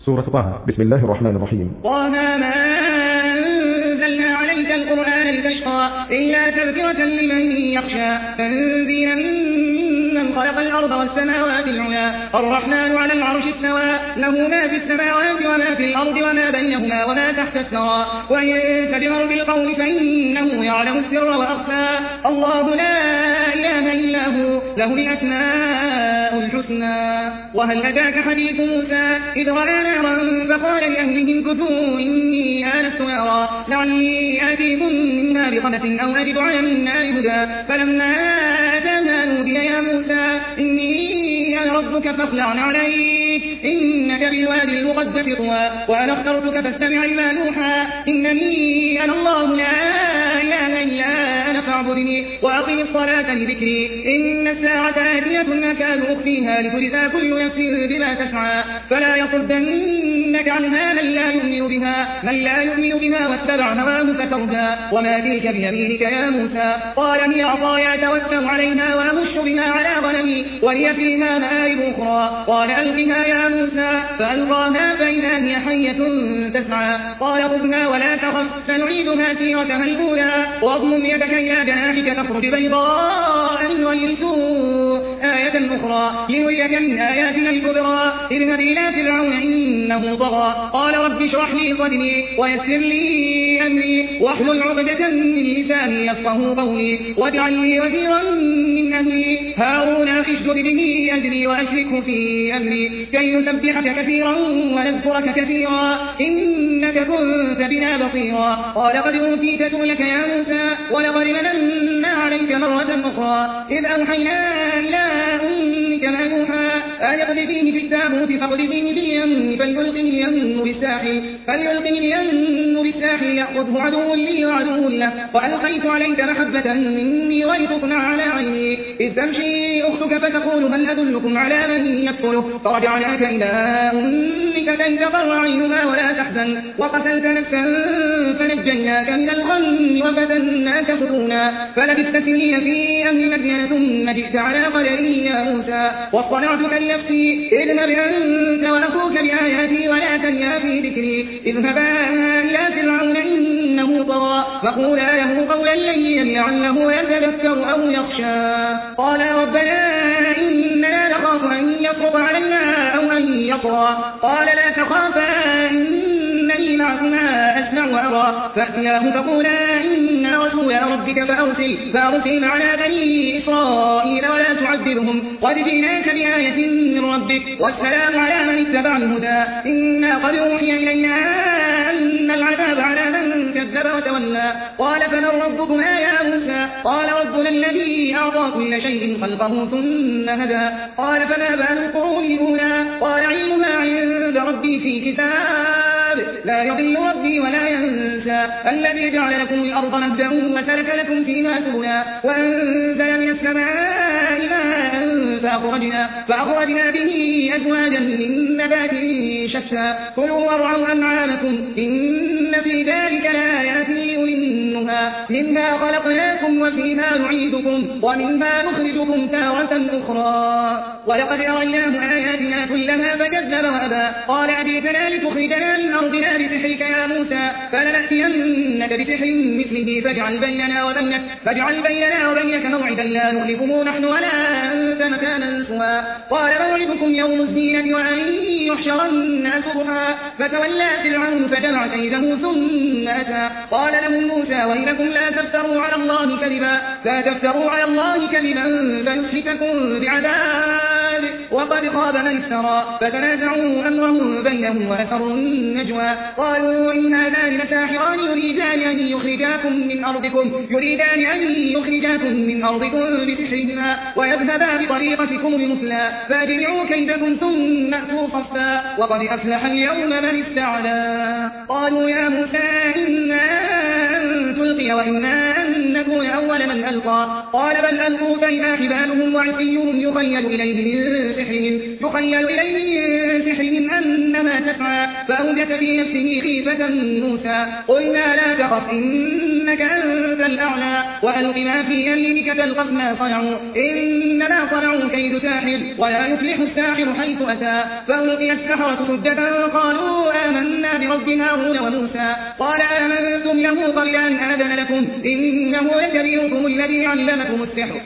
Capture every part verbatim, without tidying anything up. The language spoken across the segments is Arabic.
سورة طه. بسم الله الرحمن الرحيم. طه ما أنزلنا عليك القرآن لتشقى إلا تذكرة لمن يخشى تنزيلا ممن خلق الأرض والسماوات العلى الرحمن على العرش استوى له ما في السماوات وما في الأرض وما بينهما وما تحت الثرى وإن تجهر بالقول فإنه يعلم السر وأخفى الله لا إله إلا هو له الأسماء الحسنى. وهل أتاك حديث موسى إذ رأى نارا فقال لأهلهم كثوا إني آنست نارا لعلي آتيكم منها بقبس أو أجد على النار هدى فلما آتاها نودي يا موسى إني أنا ربك فاخلع عليك إنك بالوادي المقدس طوى وأنا اخترتك فاستمع لما يوحى إنني أنا الله لا إله إلا أنا فاعبدني وأقم الصلاة لذكري إن الساعة آتية أكاد أخفيها لتجزى كل نفس بما تسعى فلا يصدنك عنها من لا يؤمن بها من لا يؤمن بها واتبع هواه فتردى وما تلك بيمينك يا موسى قال هي عصاي أتوكل عليها وأمش بها على غنمي ولي فيها مآرب أخرى قال ألقها يا موسى فألقاها فإذا هي حية تسعى قال خذها ولا تخف سنعيدها سيرتها الأولى واضمم يدك إلى جناحك تخرج بيضاء من غير سوء آية أخرى لنريك من آياتنا الكبرى اذهب إلى فرعون إنه طغى قال رب اشرح لي صدري ويسر لي أمري واحلل عقدة من لساني يفقهوا قولي واجعل لي وزيرا من أهلي هارون أخي اشدد به أجري وأشركه في أمري كي نسبحك كثيرا ونذكرك كثيرا إنك كنت بنا بصيرا قال قد أوتيت سؤلك يا موسى ولقد مننا عليك مرة أخرى إذ أوحينا إلى أمك ما يوحى أن اقذفيه في التابوت فاقذفيه في اليم فليلقه اليم بالساحل فليلقه اليم بالساحل يأخذه عدو لي وعدو له وألقيت عليك محبة مني ولتصنع على عيني إذ تمشي أختك فتقول هل أدلكم على من يقتله فرجعناك إلى أمك كي تقر عينها ولا تحزن وقتلت نفسا فنجيناك من الغم وفتناك فتونا فلبثت سنين في أهل مدين ثم جئت على قدري يا موسى واصطنعتك لنفسي اذهب أنت وأخوك بآياتي ولا تنيا في ذكري اذهبا إلى فرعون إنه طغى فقولا له قولا لينا لعله يتذكر أو يخشى قال ربنا إننا نخاف أن يفرط علينا أو أن يطغى قال لا تخافا إنني معكما أسمع وأرى فأتياه فقولا إنا رسول ربك فأرسل فأرسل معنا بني إسرائيل ولا تعذبهم قد جئناك بآية من ربك والسلام على من اتبع الهدى إنا قد أوحي إلينا أن العذاب على من كذب وتولى قال فمن ربكما يا موسى قال ربنا الذي أعطى كل شيء خلقه ثم هدى قال فما بال القرون الأولى قال علمها عند ربي في كتاب لا يضل ربي ولا ينسى الذي جعل لكم الأرض مهدا وسلك لكم فيها سبلا وأنزل من السماء ماء فأخرجنا, فأخرجنا به أزواجا من نبات شتى كلوا وارعوا أنعامكم إن في ذلك لآيات لأولي النهى منها خلقناكم وفيها نعيدكم ومنها نخرجكم تارة أخرى ولقد أريناه آياتنا كلها فكذب وأبى قال أجئتنا لتخرجنا من أرضنا بسحرك يا موسى فلنأتينك بسحر مثله فاجعل بيننا وبينك فاجعل بيننا وبينك موعدا لا نخلفه نحن ولا أنت مكانا سوى قال موعدكم يوم الزينة وأن يحشر الناس ضحى فتولى فرعون فجمع كيده ثم أتى قال لهم موسى ويلكم لا تفتروا على الله كذبا لا تفتروا على الله كذبا فيسحتكم بعذاب وقد خاب من افترى فتنازعوا أمرهم بينهم وأسروا النجوى قالوا إن هذان لساحران يريدان أن يخرجاكم من أرضكم يريدان أن يخرجاكم من أرضكم بسحرهما ويذهبا بطريقتكم المثلى فأجمعوا كيدكم ثم أتوا صفا وقد أفلح اليوم من استعلى قالوا يا موسى إما أن تلقي وإما أن تكون أول من ألقى. قال بل ألقوا فإذا حبالهم وعصيهم يخيل إليه من سحرهم يخيل إليه من سحرهم أنما تسعى فأوجس في نفسه خيفة موسى قلنا لا تخف إنك أنت الأعلى وألق ما في يمينك تلقف ما صنعوا إنما صنعوا كيد ساحر ولا يفلح الساحر حيث أتى. فألقي السحرة سجدا قالوا آمنا برب هارون وموسى قال آمنتم له قبل أن آذن لكم إنه لكبيركم الذي علمكم السحر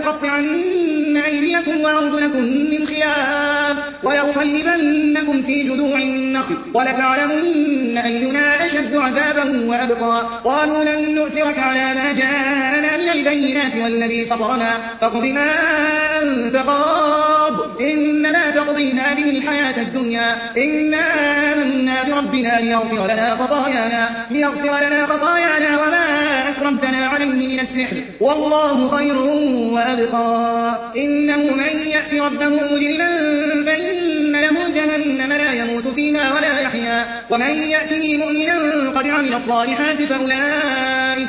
فلأقطعن أيديكم وأرجلكم من خلاف ولأصلبنكم في جذوع النخل ولتعلمن أينا أشد عذابا وأبقى. قالوا لن نؤثرك على ما جاءنا من البينات والذي فطرنا فاقض ما أنت قاض إنما تقضي هذه الحياة الدنيا إنا آمنا بربنا ليغفر لنا خطايانا ليغفر لنا خطايانا وما أكرمتنا عليه من السحر والله خير وأبقى. إنه من يأتي ربه مجرما فإن له جهنم لا يموت فيها ولا يحيا ومن يأتي مؤمنا قد عمل الصالحات فأولئك,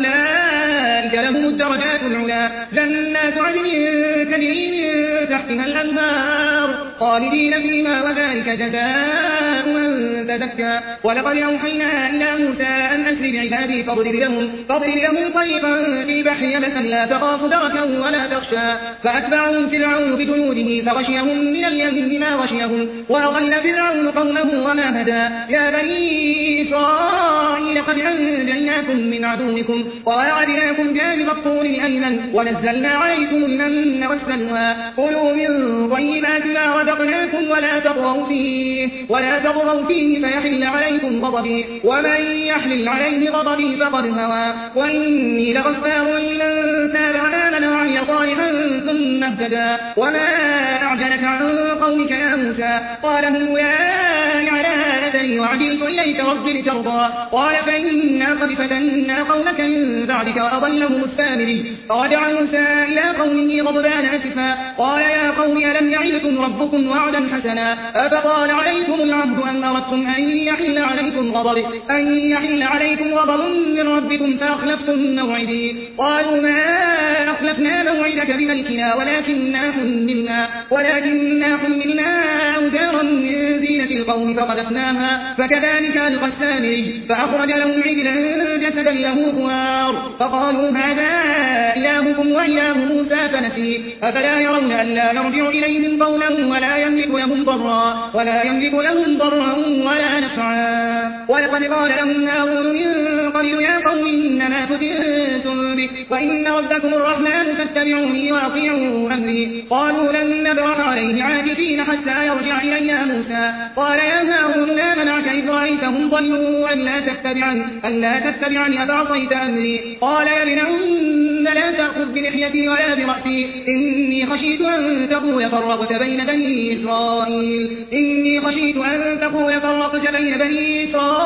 فأولئك لهم الدرجات العلا جنات عدن تجري من تحتها الأنهار خالدين فيها وذلك جزاء من تزكى. ولقد أوحينا إلى موسى أن أسر بعبادي فاضرب لهم, فاضرب لهم طريقا في البحر يبسا لا تخاف دركا ولا تخشى فأتبعهم فرعون بجنوده فغشيهم من اليم بما غشيهم وأضل فرعون قومه وما هدى. يا بني إسرائيل قد أنجيناكم من عدوكم وواعدناكم جانب الطور الأيمن ونزلنا عليكم المن والسلوى كلوا من طيبات ما رزقناكم ولا تطغوا فيه ولا تطغوا فيه فيحل عليكم غضبي ومن يحلل عليه غضبي فقد هوى وإني لغفار لمن تاب وآمن وعمل صالحا ثم اهتدى. وما أعجلك عن قومك يا موسى قال هم أولئك على آثري وعجلت إليك رب لترضى قال فإنا قد فتنا قومك من بعدك وأضلهم السامري. فرجع موسى إلى قومه غضبان أسفا قال يا قوم ألم يعدكم ربكم وعدا حسنا أفطال عليكم العهد أم أردتم أن يحل عليكم غضب أن يحل عليكم غضب من ربكم فأخلفتم موعدي. قالوا ما أخلفنا موعدك بملكنا ولكننا حملنا ولكننا حملنا أوزارا من زينة القوم فقذفناها فكذلك ألقى السامري فأخرج لهم عجلا جسدا له خوار فقالوا هذا إلهكم وإله موسى فنسي أفلا يرون ألا يرجع إليهم قولا ولا يملك لهم ضرا ولا يملك لهم ضرا ولا نفعا. ولقد قال لهم هارون من قبل يا قوم إنما فتنتم به وإن ربكم الرحمن فاتبعوني وأطيعوا أمري. قالوا لن نبرح عليه عاكفين حتى يرجع إلينا موسى قال يا هارون ما منعك إذ رأيتهم ضلوا ألا تتبعني ألا تتبعني أفعصيت أمري. قال يا ابن أم لا تأخذ بلحيتي ولا برأسي إني خشيت أن تقول فرقت بين بني إسرائيل إني خشيت أن تقول فرقت بين بني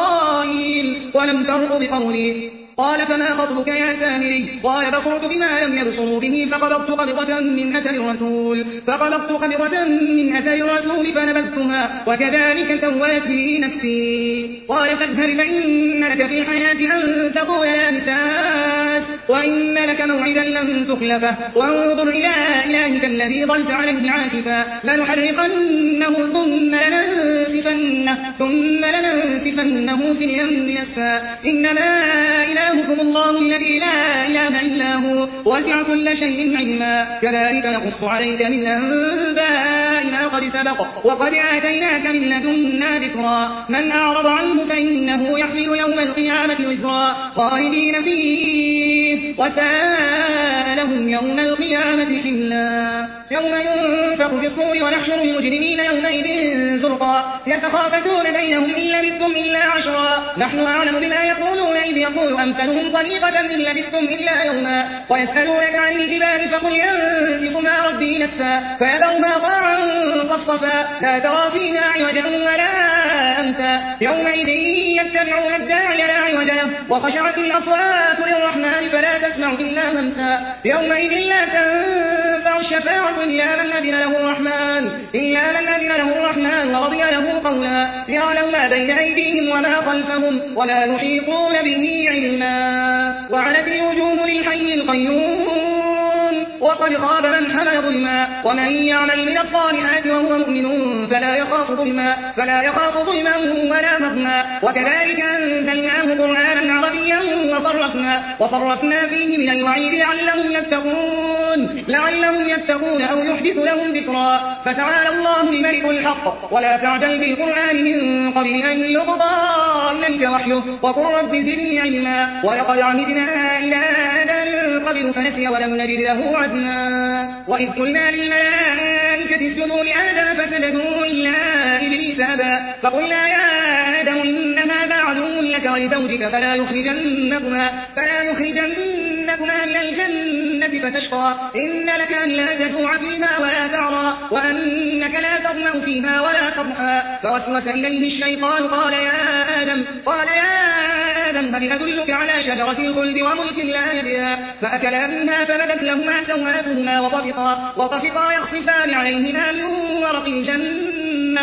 إسرائيل ولم ترق بقولي. قال فما خطبك يا سامري قال بصرت بما لم يبصروا به فقبضت قبضة من أثر الرسول فقبضت قبضة من أثر الرسول فنبذتها وكذلك سولت لي نفسي. قال فاذهب فإن لك في الحياة أن تقول لا مساس وإن لك موعدا لن تخلفه وانظر إلى إلهك الذي ظلت عليه عاكفا لنحرقنه ثم لننسفنه ثم لننسفنه في اليم يسفا إنما إلهكم الله الذي لا إله إلا هو وسع كل شيء علما كذلك نقص عليك من أنباء ما قد سبق وقد آتيناك من لدنا ذكرا. من أعرض عنه فإنه يحمل يوم القيامة وزرا خالدين فيه وساء لهم يوم القيامة حملا. يوم ينفخ في الصور ونحشر المجرمين يومئذ زرقا يتخافتون بينهم إن لبثتم إلا عشرا نحن أعلم بما يقولون إذ يقول أمثلهم طريقة إن لبثتم إلا يوما ويسألونك عن الجبال فقل ينسفها ربي نسفا فيذرها قاعا صفصفا لا ترى فيها عوجا ولا أمتا يومئذ يتبعون الداعي لا عوج له وخشعت الأصوات للرحمن فلا تسمع إلا همسا يومئذ لا تنفع الشفاعة إلا من أذن له الرحمن إلا من أذن له الرحمن ورضي له قولا يعلم ما بين أيديهم وما خلفهم ولا يحيطون به علما وعنت الوجوه للحي القيوم وقد خاب من حمل ظلما ومن يعمل من الصالحات وهو مؤمن فلا يخاف ظلما فلا يخاف ظلما ولا هضما وكذلك أنزلناه قرآنا عربيا وصرفنا وصرفنا فيه من الوعيد لعلهم يتقون لعلهم يتقون أو يحدث لهم ذكرا فتعالى الله الملك الحق ولا تعجل بالقرآن من قبل أن يقضى إليك وحيه وقل رب زدني علما ولقد عهدنا إلى آدم قبل فنسي ولم نجد له عزما وإذ قلنا للملائكة اسجدوا لآدم فسجدوا إلا إبليس أبى فقلنا يا آدم إن هذا عدو لك ولزوجك فلا يخرجنكما فلا يخرجنكما من الجنة فتشقى إن لك ألا تجوع فيها ولا تعرى وأنك لا تظمأ فيها ولا تضحى فوسوس إليه الشيطان قال يا آدم قال يا آدم هل أدلك على شجرة الخلد وملك لا يبلى فأكلا منها فبدت لهما سوآتهما وطفقا وطفقا يخصفان عليهما من ورق الجنة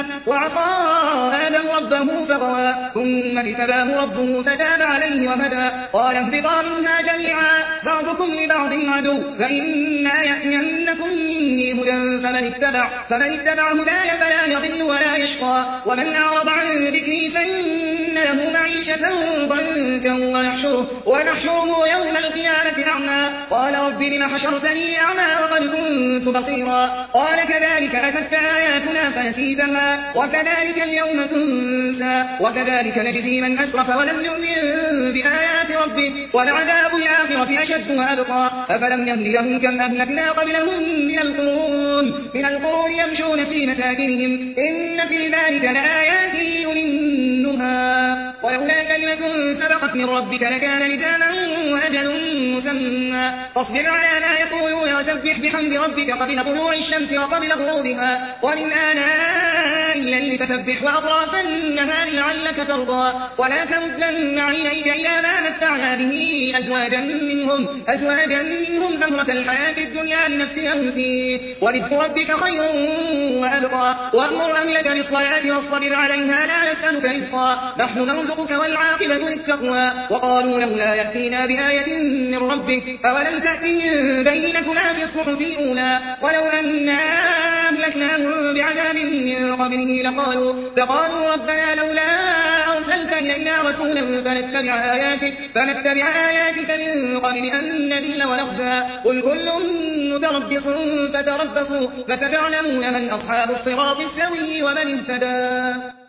وعصى آدم ربه فغوى ثم اجتباه ربه فتاب عليه وهدى قال اهبطا منها جميعا بعضكم لبعض عدو فإما يأتينكم مني هدى فمن اتبع فمن اتبع هداي فلا يضل ولا يشقى ومن أعرض عن ذكري فإن له معيشة ضنكا ونحشره ونحشره يوم القيامة أعمى قال رب لم حشرتني أعمى وقد كنت بصيرا قال كذلك أتتك آياتنا فنسيتها وكذلك اليوم تنسى وكذلك نجزي من أسرف ولم يؤمن بآيات ربه ولعذاب الآخرة أشد وأبقى أفلم يهد لهم كم أهلكنا قبلهم من القرون من القرون يمشون في مساكنهم إن في ذلك لآيات لأولي النهى ولولا كلمة سبقت من ربك لكان لزاما وأجل مسمى فاصبر على ما يقولون وسبح بحمد ربك قبل طلوع الشمس وقبل غروبها ومن آناء الليل فسبح وأطراف النهار لعلك ترضى ولا تمدن عينيك إلى ما متعنا به أزواجا منهم أزواجا منهم زهرة الحياة الدنيا لنفتنهم فيه ورزق ربك خير وأبقى وأمر أهلك بالصلاة واصطبر عليها لا نسألك رزقا نحن نرزقك والعاقبة للتقوى وقالوا لولا يأتينا بآية من ربك أولم تأتهم بينكما في الصحف الأولى ولو أنا أهلكناهم بعذاب من قبله لقالوا فقالوا ربنا لولا أرسلت إلينا رسولا فنتبع آياتك فنتبع آياتك من قبل أن نذل ونخزى قل كل متربص فتربصوا فستعلمون من أصحاب الصراط السوي ومن اهتدى